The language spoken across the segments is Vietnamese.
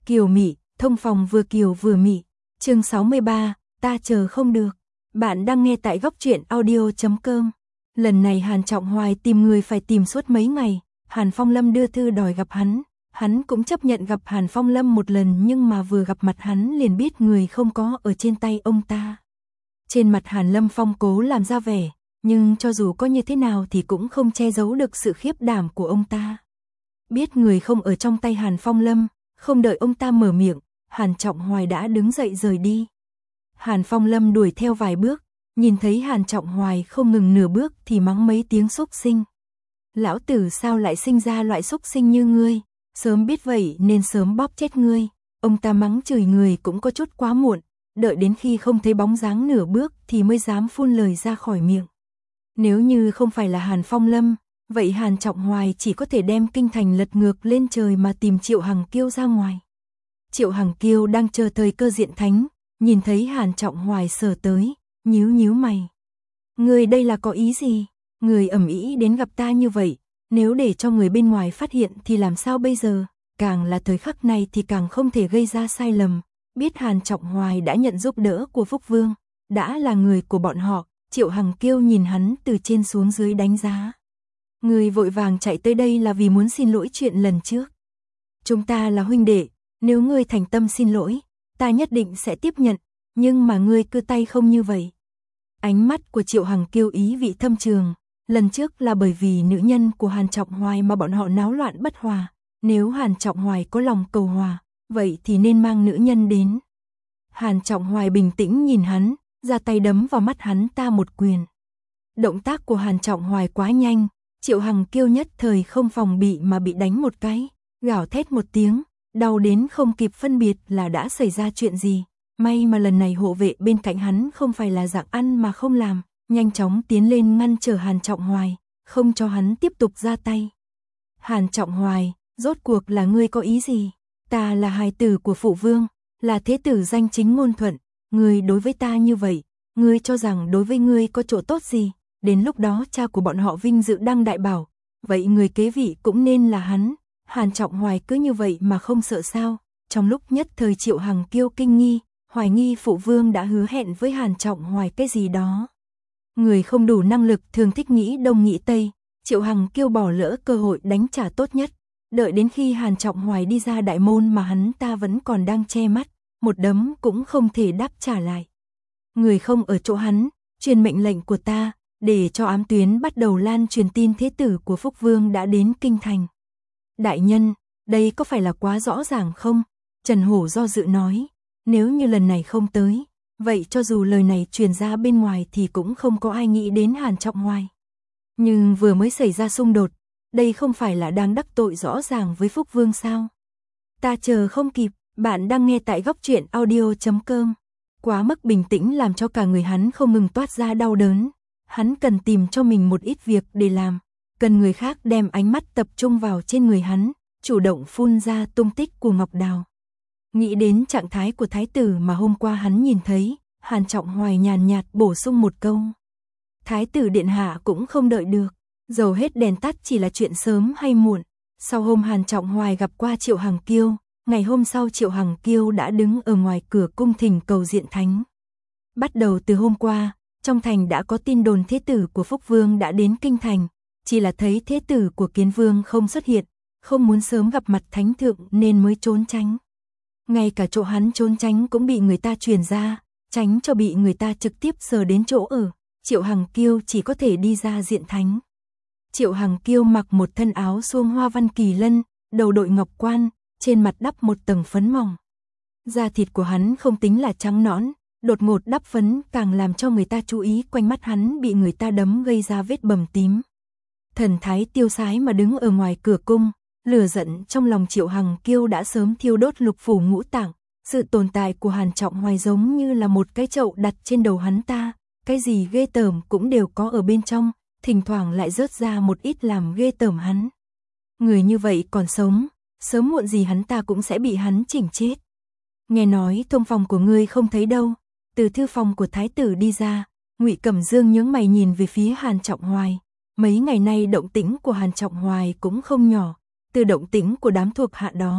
Kiều mị, thông phòng vừa kiều vừa mị. Chương 63, ta chờ không được. Bạn đang nghe tại Góc Truyện Audio.com. Lần này Hàn Trọng Hoài tìm người phải tìm suốt mấy ngày. Hàn Phong Lâm đưa thư đòi gặp hắn. Hắn cũng chấp nhận gặp Hàn Phong Lâm một lần, nhưng mà vừa gặp mặt hắn liền biết người không có ở trên tay ông ta. Trên mặt Hàn Lâm Phong cố làm ra vẻ, nhưng cho dù có như thế nào thì cũng không che giấu được sự khiếp đảm của ông ta. Biết người không ở trong tay Hàn Phong Lâm, không đợi ông ta mở miệng, Hàn Trọng Hoài đã đứng dậy rời đi. Hàn Phong Lâm đuổi theo vài bước, nhìn thấy Hàn Trọng Hoài không ngừng nửa bước thì mắng mấy tiếng xúc sinh. Lão tử sao lại sinh ra loại xúc sinh như ngươi, sớm biết vậy nên sớm bóp chết ngươi. Ông ta mắng chửi người cũng có chút quá muộn, đợi đến khi không thấy bóng dáng nửa bước thì mới dám phun lời ra khỏi miệng. Nếu như không phải là Hàn Phong Lâm, vậy Hàn Trọng Hoài chỉ có thể đem kinh thành lật ngược lên trời mà tìm Triệu Hằng Kiêu ra ngoài. Triệu Hằng Kiêu đang chờ thời cơ diện thánh, nhìn thấy Hàn Trọng Hoài sờ tới, nhíu nhíu mày. Người đây là có ý gì? Người ầm ĩ đến gặp ta như vậy, nếu để cho người bên ngoài phát hiện thì làm sao bây giờ? Càng là thời khắc này thì càng không thể gây ra sai lầm. Biết Hàn Trọng Hoài đã nhận giúp đỡ của Phúc Vương, đã là người của bọn họ, Triệu Hằng Kiêu nhìn hắn từ trên xuống dưới đánh giá. Người vội vàng chạy tới đây là vì muốn xin lỗi chuyện lần trước. Chúng ta là huynh đệ, nếu ngươi thành tâm xin lỗi, ta nhất định sẽ tiếp nhận, nhưng mà ngươi cứ tay không như vậy. Ánh mắt của Triệu Hằng Kiêu ý vị thâm trường, lần trước là bởi vì nữ nhân của Hàn Trọng Hoài mà bọn họ náo loạn bất hòa, nếu Hàn Trọng Hoài có lòng cầu hòa, vậy thì nên mang nữ nhân đến. Hàn Trọng Hoài bình tĩnh nhìn hắn, ra tay đấm vào mắt hắn ta một quyền. Động tác của Hàn Trọng Hoài quá nhanh, Triệu Hằng Kiêu nhất thời không phòng bị mà bị đánh một cái, gào thét một tiếng, đau đến không kịp phân biệt là đã xảy ra chuyện gì. May mà lần này hộ vệ bên cạnh hắn không phải là dạng ăn mà không làm, nhanh chóng tiến lên ngăn trở Hàn Trọng Hoài, không cho hắn tiếp tục ra tay. Hàn Trọng Hoài, rốt cuộc là ngươi có ý gì? Ta là hài tử của phụ vương, là thế tử danh chính ngôn thuận, ngươi đối với ta như vậy, ngươi cho rằng đối với ngươi có chỗ tốt gì? Đến lúc đó cha của bọn họ vinh dự đăng đại bảo, vậy người kế vị cũng nên là hắn. Hàn Trọng Hoài cứ như vậy mà không sợ sao? Trong lúc nhất thời Triệu Hằng Kiêu kinh nghi, hoài nghi phụ vương đã hứa hẹn với Hàn Trọng Hoài cái gì đó. Người không đủ năng lực thường thích nghĩ đông nghĩ tây, Triệu Hằng Kiêu bỏ lỡ cơ hội đánh trả tốt nhất. Đợi đến khi Hàn Trọng Hoài đi ra đại môn mà hắn ta vẫn còn đang che mắt, một đấm cũng không thể đáp trả lại. Người không ở chỗ hắn, truyền mệnh lệnh của ta, để cho ám tuyến bắt đầu lan truyền tin thế tử của Phúc Vương đã đến kinh thành. Đại nhân, đây có phải là quá rõ ràng không? Trần Hổ do dự nói, nếu như lần này không tới, vậy cho dù lời này truyền ra bên ngoài thì cũng không có ai nghĩ đến Hàn Trọng Hoài. Nhưng vừa mới xảy ra xung đột, đây không phải là đang đắc tội rõ ràng với Phúc Vương sao? Ta chờ không kịp, bạn đang nghe tại Góc Truyện Audio.com. Quá mức bình tĩnh làm cho cả người hắn không ngừng toát ra đau đớn. Hắn cần tìm cho mình một ít việc để làm, cần người khác đem ánh mắt tập trung vào trên người hắn, chủ động phun ra tung tích của Ngọc Đào. Nghĩ đến trạng thái của thái tử mà hôm qua hắn nhìn thấy, Hàn Trọng Hoài nhàn nhạt bổ sung một câu. Thái tử điện hạ cũng không đợi được, dầu hết đèn tắt chỉ là chuyện sớm hay muộn. Sau hôm Hàn Trọng Hoài gặp qua Triệu Hằng Kiêu, ngày hôm sau Triệu Hằng Kiêu đã đứng ở ngoài cửa cung thỉnh cầu diện thánh. Bắt đầu từ hôm qua, trong thành đã có tin đồn thế tử của Phúc Vương đã đến kinh thành, chỉ là thấy thế tử của Kiến Vương không xuất hiện, không muốn sớm gặp mặt thánh thượng nên mới trốn tránh. Ngay cả chỗ hắn trốn tránh cũng bị người ta truyền ra, tránh cho bị người ta trực tiếp sờ đến chỗ ở, Triệu Hằng Kiêu chỉ có thể đi ra diện thánh. Triệu Hằng Kiêu mặc một thân áo suông hoa văn kỳ lân, đầu đội ngọc quan, trên mặt đắp một tầng phấn mỏng. Da thịt của hắn không tính là trắng nõn, đột ngột đắp phấn càng làm cho người ta chú ý, quanh mắt hắn bị người ta đấm gây ra vết bầm tím. Thần thái tiêu sái mà đứng ở ngoài cửa cung, lửa giận trong lòng Triệu Hằng Kiêu đã sớm thiêu đốt lục phủ ngũ tạng. Sự tồn tại của Hàn Trọng Hoài giống như là một cái chậu đặt trên đầu hắn ta, cái gì ghê tởm cũng đều có ở bên trong, thỉnh thoảng lại rớt ra một ít làm ghê tởm hắn. Người như vậy còn sống, sớm muộn gì hắn ta cũng sẽ bị hắn chỉnh chết. Nghe nói thông phòng của ngươi không thấy đâu. Từ thư phòng của thái tử đi ra, Ngụy Cẩm Dương nhướng mày nhìn về phía Hàn Trọng Hoài. Mấy ngày nay động tĩnh của Hàn Trọng Hoài cũng không nhỏ, từ động tĩnh của đám thuộc hạ đó,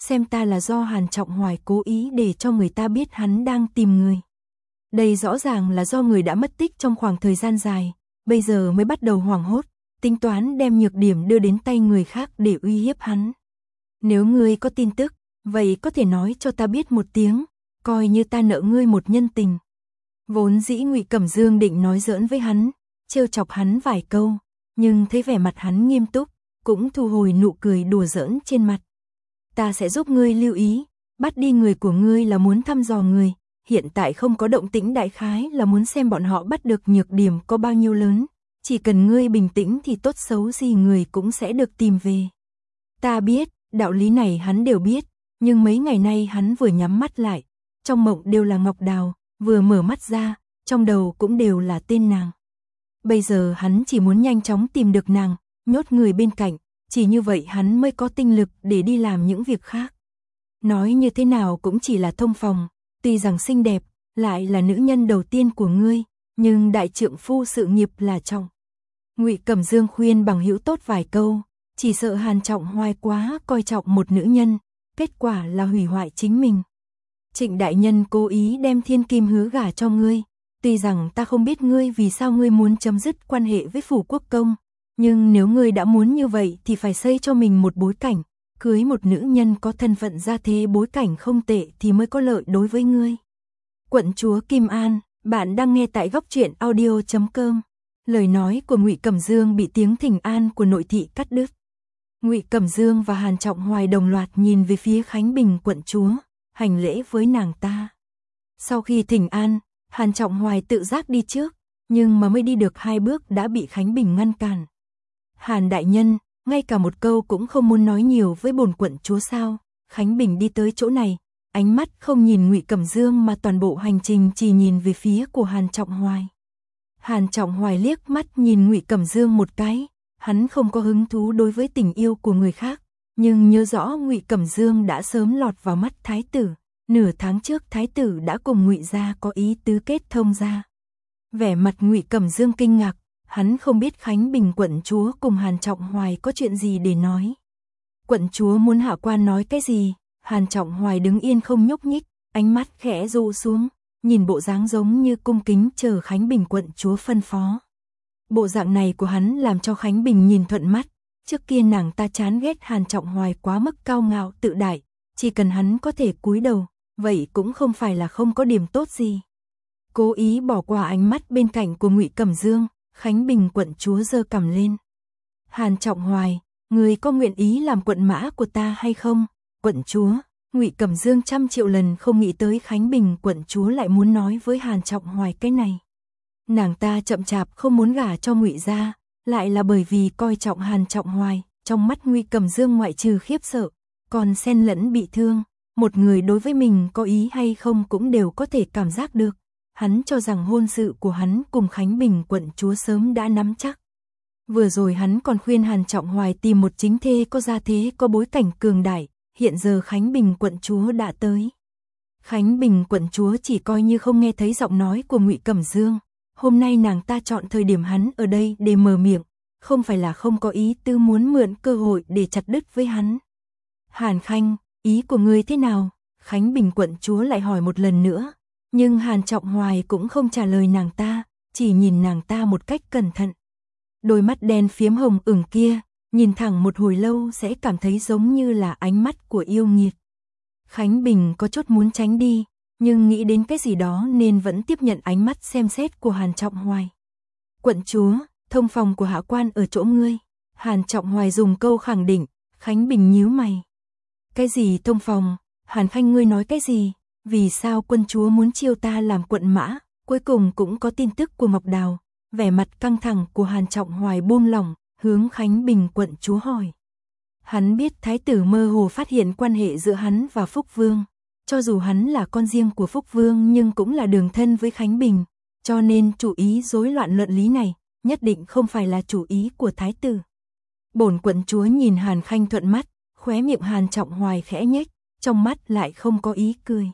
xem ta là do Hàn Trọng Hoài cố ý để cho người ta biết hắn đang tìm người. Đây rõ ràng là do người đã mất tích trong khoảng thời gian dài, bây giờ mới bắt đầu hoảng hốt, tính toán đem nhược điểm đưa đến tay người khác để uy hiếp hắn. Nếu ngươi có tin tức, vậy có thể nói cho ta biết một tiếng, coi như ta nợ ngươi một nhân tình. Vốn dĩ Ngụy Cẩm Dương định nói giỡn với hắn, trêu chọc hắn vài câu, nhưng thấy vẻ mặt hắn nghiêm túc, cũng thu hồi nụ cười đùa giỡn trên mặt. Ta sẽ giúp ngươi lưu ý, bắt đi người của ngươi là muốn thăm dò người, hiện tại không có động tĩnh đại khái là muốn xem bọn họ bắt được nhược điểm có bao nhiêu lớn, chỉ cần ngươi bình tĩnh thì tốt xấu gì người cũng sẽ được tìm về. Ta biết, đạo lý này hắn đều biết, nhưng mấy ngày nay hắn vừa nhắm mắt lại, trong mộng đều là Ngọc Đào, vừa mở mắt ra, trong đầu cũng đều là tên nàng. Bây giờ hắn chỉ muốn nhanh chóng tìm được nàng, nhốt người bên cạnh, chỉ như vậy hắn mới có tinh lực để đi làm những việc khác. Nói như thế nào cũng chỉ là thông phòng, tuy rằng xinh đẹp, lại là nữ nhân đầu tiên của ngươi, nhưng đại trượng phu sự nghiệp là trọng. Ngụy Cẩm Dương khuyên bằng hữu tốt vài câu, chỉ sợ Hàn Trọng Hoài quá coi trọng một nữ nhân, kết quả là hủy hoại chính mình. Trịnh đại nhân cố ý đem Thiên Kim Hứa gả cho ngươi, tuy rằng ta không biết ngươi vì sao ngươi muốn chấm dứt quan hệ với Phủ Quốc Công, nhưng nếu ngươi đã muốn như vậy thì phải xây cho mình một bối cảnh, cưới một nữ nhân có thân phận gia thế bối cảnh không tệ thì mới có lợi đối với ngươi. Quận chúa Kim An, bạn đang nghe tại góc truyện audio.com. Lời nói của Ngụy Cẩm Dương bị tiếng thỉnh an của nội thị cắt đứt. Ngụy Cẩm Dương và Hàn Trọng Hoài đồng loạt nhìn về phía Khánh Bình quận chúa, hành lễ với nàng ta. Sau khi thỉnh an, Hàn Trọng Hoài tự giác đi trước, nhưng mà mới đi được 2 bước đã bị Khánh Bình ngăn cản. Hàn đại nhân, ngay cả một câu cũng không muốn nói nhiều với bổn quận chúa sao? Khánh Bình đi tới chỗ này, ánh mắt không nhìn Ngụy Cẩm Dương mà toàn bộ hành trình chỉ nhìn về phía của Hàn Trọng Hoài. Hàn Trọng Hoài liếc mắt nhìn Ngụy Cẩm Dương một cái, hắn không có hứng thú đối với tình yêu của người khác, nhưng nhớ rõ Ngụy Cẩm Dương đã sớm lọt vào mắt thái tử, nửa tháng trước thái tử đã cùng Ngụy gia có ý tứ kết thông ra. Vẻ mặt Ngụy Cẩm Dương kinh ngạc, hắn không biết Khánh Bình quận chúa cùng Hàn Trọng Hoài có chuyện gì để nói. Quận chúa muốn hạ quan nói cái gì? Hàn Trọng Hoài đứng yên không nhúc nhích, ánh mắt khẽ dụ xuống, nhìn bộ dáng giống như cung kính chờ Khánh Bình quận chúa phân phó. Bộ dạng này của hắn làm cho Khánh Bình nhìn thuận mắt, trước kia nàng ta chán ghét Hàn Trọng Hoài quá mức cao ngạo tự đại, chỉ cần hắn có thể cúi đầu, vậy cũng không phải là không có điểm tốt gì. Cố ý bỏ qua ánh mắt bên cạnh của Ngụy Cẩm Dương, Khánh Bình quận chúa giơ cằm lên. Hàn Trọng Hoài, người có nguyện ý làm quận mã của ta hay không? Quận chúa, Ngụy Cẩm Dương trăm triệu lần không nghĩ tới Khánh Bình quận chúa lại muốn nói với Hàn Trọng Hoài cái này. Nàng ta chậm chạp không muốn gả cho Ngụy gia, lại là bởi vì coi trọng Hàn Trọng Hoài, trong mắt Ngụy Cẩm Dương ngoại trừ khiếp sợ, còn xen lẫn bị thương, một người đối với mình có ý hay không cũng đều có thể cảm giác được. Hắn cho rằng hôn sự của hắn cùng Khánh Bình quận chúa sớm đã nắm chắc. Vừa rồi hắn còn khuyên Hàn Trọng Hoài tìm một chính thê có gia thế có bối cảnh cường đại, hiện giờ Khánh Bình quận chúa đã tới. Khánh Bình quận chúa chỉ coi như không nghe thấy giọng nói của Ngụy Cẩm Dương, hôm nay nàng ta chọn thời điểm hắn ở đây để mở miệng, không phải là không có ý tư muốn mượn cơ hội để chặt đứt với hắn. Hàn Khanh, ý của ngươi thế nào? Khánh Bình quận chúa lại hỏi một lần nữa, nhưng Hàn Trọng Hoài cũng không trả lời nàng ta, chỉ nhìn nàng ta một cách cẩn thận. Đôi mắt đen phiếm hồng ửng kia, nhìn thẳng một hồi lâu sẽ cảm thấy giống như là ánh mắt của yêu nghiệt. Khánh Bình có chút muốn tránh đi, nhưng nghĩ đến cái gì đó nên vẫn tiếp nhận ánh mắt xem xét của Hàn Trọng Hoài. Quận chúa, thông phòng của hạ quan ở chỗ ngươi. Hàn Trọng Hoài dùng câu khẳng định, Khánh Bình nhíu mày. Cái gì thông phòng? Hàn Khanh ngươi nói cái gì? Vì sao quân chúa muốn chiêu ta làm quận mã? Cuối cùng cũng có tin tức của Ngọc Đào. Vẻ mặt căng thẳng của Hàn Trọng Hoài buông lỏng, hướng Khánh Bình quận chúa hỏi. Hắn biết thái tử mơ hồ phát hiện quan hệ giữa hắn và Phúc Vương. Cho dù hắn là con riêng của Phúc Vương nhưng cũng là đường thân với Khánh Bình, cho nên chủ ý rối loạn luận lý này, nhất định không phải là chủ ý của thái tử. Bổn quận chúa nhìn Hàn Khanh thuận mắt, khóe miệng Hàn Trọng Hoài khẽ nhếch, trong mắt lại không có ý cười.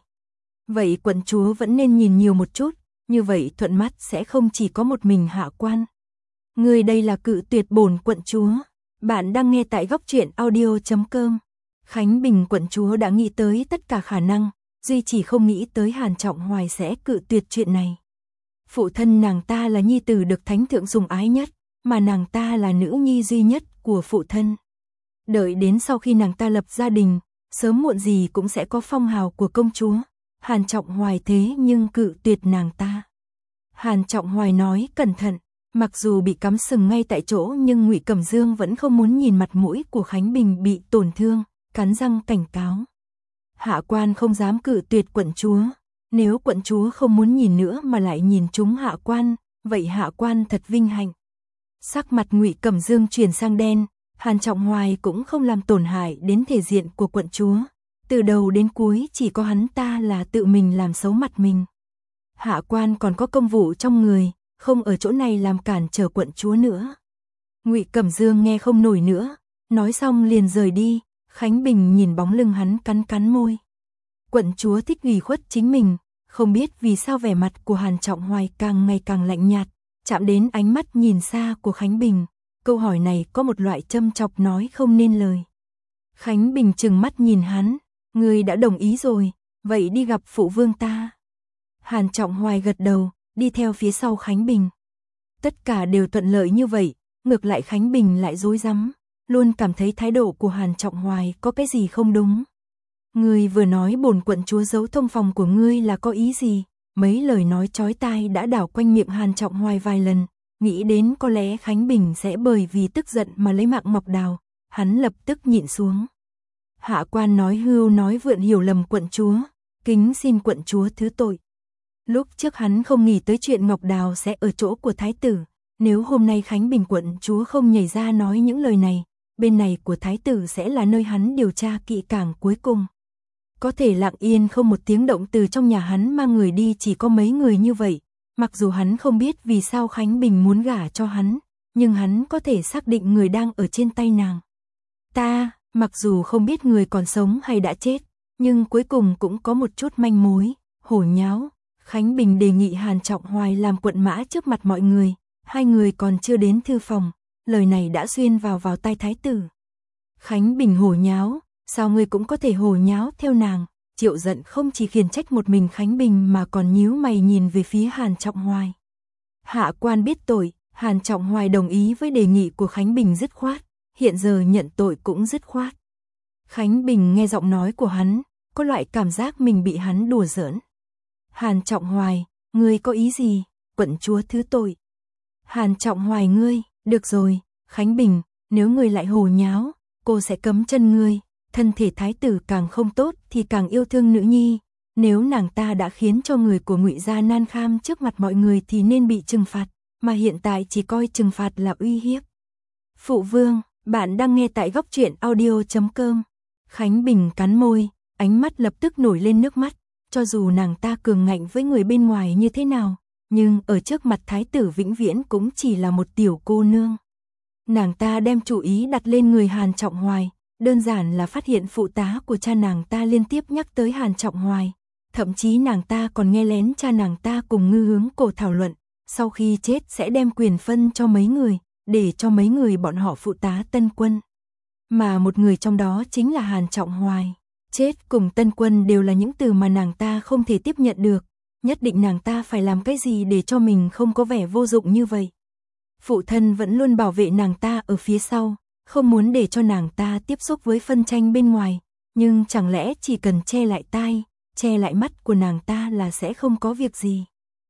Vậy quận chúa vẫn nên nhìn nhiều một chút, như vậy thuận mắt sẽ không chỉ có một mình hạ quan. Người đây là cự tuyệt bổn quận chúa. Bạn đang nghe tại góc truyện audio.com. Khánh Bình quận chúa đã nghĩ tới tất cả khả năng, duy chỉ không nghĩ tới Hàn Trọng Hoài sẽ cự tuyệt chuyện này. Phụ thân nàng ta là nhi tử được thánh thượng sủng ái nhất, mà nàng ta là nữ nhi duy nhất của phụ thân. Đợi đến sau khi nàng ta lập gia đình, sớm muộn gì cũng sẽ có phong hào của công chúa. Hàn Trọng Hoài thế nhưng cự tuyệt nàng ta. Hàn Trọng Hoài nói cẩn thận, mặc dù bị cắm sừng ngay tại chỗ nhưng Ngụy Cẩm Dương vẫn không muốn nhìn mặt mũi của Khánh Bình bị tổn thương, cắn răng cảnh cáo. Hạ quan không dám cự tuyệt quận chúa, nếu quận chúa không muốn nhìn nữa mà lại nhìn chúng hạ quan, vậy hạ quan thật vinh hạnh. Sắc mặt Ngụy Cẩm Dương chuyển sang đen, Hàn Trọng Hoài cũng không làm tổn hại đến thể diện của quận chúa. Từ đầu đến cuối chỉ có hắn ta là tự mình làm xấu mặt mình. Hạ quan còn có công vụ trong người, không ở chỗ này làm cản trở quận chúa nữa. Ngụy Cẩm Dương nghe không nổi nữa, nói xong liền rời đi. Khánh Bình nhìn bóng lưng hắn cắn cắn môi. Quận chúa thích ủy khuất chính mình, không biết vì sao vẻ mặt của Hàn Trọng Hoài càng ngày càng lạnh nhạt, chạm đến ánh mắt nhìn xa của Khánh Bình. Câu hỏi này có một loại châm chọc nói không nên lời. Khánh Bình trừng mắt nhìn hắn, ngươi đã đồng ý rồi, vậy đi gặp phụ vương ta. Hàn Trọng Hoài gật đầu, đi theo phía sau Khánh Bình. Tất cả đều thuận lợi như vậy, ngược lại Khánh Bình lại rối rắm, luôn cảm thấy thái độ của Hàn Trọng Hoài có cái gì không đúng. Ngươi vừa nói bổn quận chúa giấu thông phòng của ngươi là có ý gì? Mấy lời nói chói tai đã đảo quanh miệng Hàn Trọng Hoài vài lần, nghĩ đến có lẽ Khánh Bình sẽ bởi vì tức giận mà lấy mạng Mộc Đào, hắn lập tức nhịn xuống. Hạ quan nói hưu nói vượn hiểu lầm quận chúa, kính xin quận chúa thứ tội. Lúc trước hắn không nghĩ tới chuyện Ngọc Đào sẽ ở chỗ của thái tử, nếu hôm nay Khánh Bình quận chúa không nhảy ra nói những lời này, bên này của thái tử sẽ là nơi hắn điều tra kỹ càng cuối cùng. Có thể lặng yên không một tiếng động từ trong nhà hắn mang người đi chỉ có mấy người như vậy, mặc dù hắn không biết vì sao Khánh Bình muốn gả cho hắn, nhưng hắn có thể xác định người đang ở trên tay nàng. Ta, mặc dù không biết người còn sống hay đã chết, nhưng cuối cùng cũng có một chút manh mối, hổ nháo. Khánh Bình đề nghị Hàn Trọng Hoài làm quận mã trước mặt mọi người, hai người còn chưa đến thư phòng, lời này đã xuyên vào tai thái tử. Khánh Bình hổ nháo, sao ngươi cũng có thể hổ nháo theo nàng? Triệu Giận không chỉ khiển trách một mình Khánh Bình mà còn nhíu mày nhìn về phía Hàn Trọng Hoài. Hạ quan biết tội, Hàn Trọng Hoài đồng ý với đề nghị của Khánh Bình dứt khoát, hiện giờ nhận tội cũng dứt khoát. Khánh Bình nghe giọng nói của hắn, có loại cảm giác mình bị hắn đùa giỡn. Hàn Trọng Hoài, ngươi có ý gì? Quận chúa thứ tội. Hàn Trọng Hoài ngươi, được rồi, Khánh Bình, nếu ngươi lại hồ nháo, cô sẽ cấm chân ngươi. Thân thể thái tử càng không tốt thì càng yêu thương nữ nhi, nếu nàng ta đã khiến cho người của Ngụy gia nan kham trước mặt mọi người thì nên bị trừng phạt, mà hiện tại chỉ coi trừng phạt là uy hiếp. Phụ vương, bạn đang nghe tại Góc Truyện Audio.com. Khánh Bình cắn môi, ánh mắt lập tức nổi lên nước mắt, cho dù nàng ta cường ngạnh với người bên ngoài như thế nào, nhưng ở trước mặt thái tử vĩnh viễn cũng chỉ là một tiểu cô nương. Nàng ta đem chủ ý đặt lên người Hàn Trọng Hoài. Đơn giản là phát hiện phụ tá của cha nàng ta liên tiếp nhắc tới Hàn Trọng Hoài, thậm chí nàng ta còn nghe lén cha nàng ta cùng Ngư Hướng Cổ thảo luận, sau khi chết sẽ đem quyền phân cho mấy người, để cho mấy người bọn họ phụ tá Tân Quân. Mà một người trong đó chính là Hàn Trọng Hoài. Chết cùng Tân Quân đều là những từ mà nàng ta không thể tiếp nhận được, nhất định nàng ta phải làm cái gì để cho mình không có vẻ vô dụng như vậy. Phụ thân vẫn luôn bảo vệ nàng ta ở phía sau, không muốn để cho nàng ta tiếp xúc với phân tranh bên ngoài, nhưng chẳng lẽ chỉ cần che lại tai, che lại mắt của nàng ta là sẽ không có việc gì.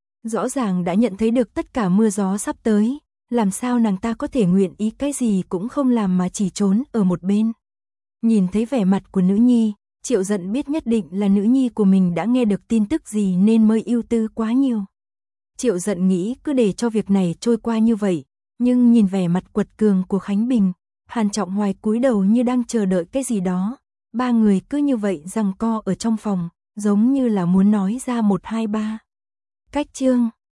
Rõ ràng đã nhận thấy được tất cả mưa gió sắp tới, làm sao nàng ta có thể nguyện ý cái gì cũng không làm mà chỉ trốn ở một bên. Nhìn thấy vẻ mặt của nữ nhi, Triệu Giận biết nhất định là nữ nhi của mình đã nghe được tin tức gì nên mới ưu tư quá nhiều. Triệu Giận nghĩ cứ để cho việc này trôi qua như vậy, nhưng nhìn vẻ mặt quật cường của Khánh Bình, Hàn Trọng Hoài cúi đầu như đang chờ đợi cái gì đó. Ba người cứ như vậy giằng co ở trong phòng, giống như là muốn nói ra 1, 2, 3. Cách chương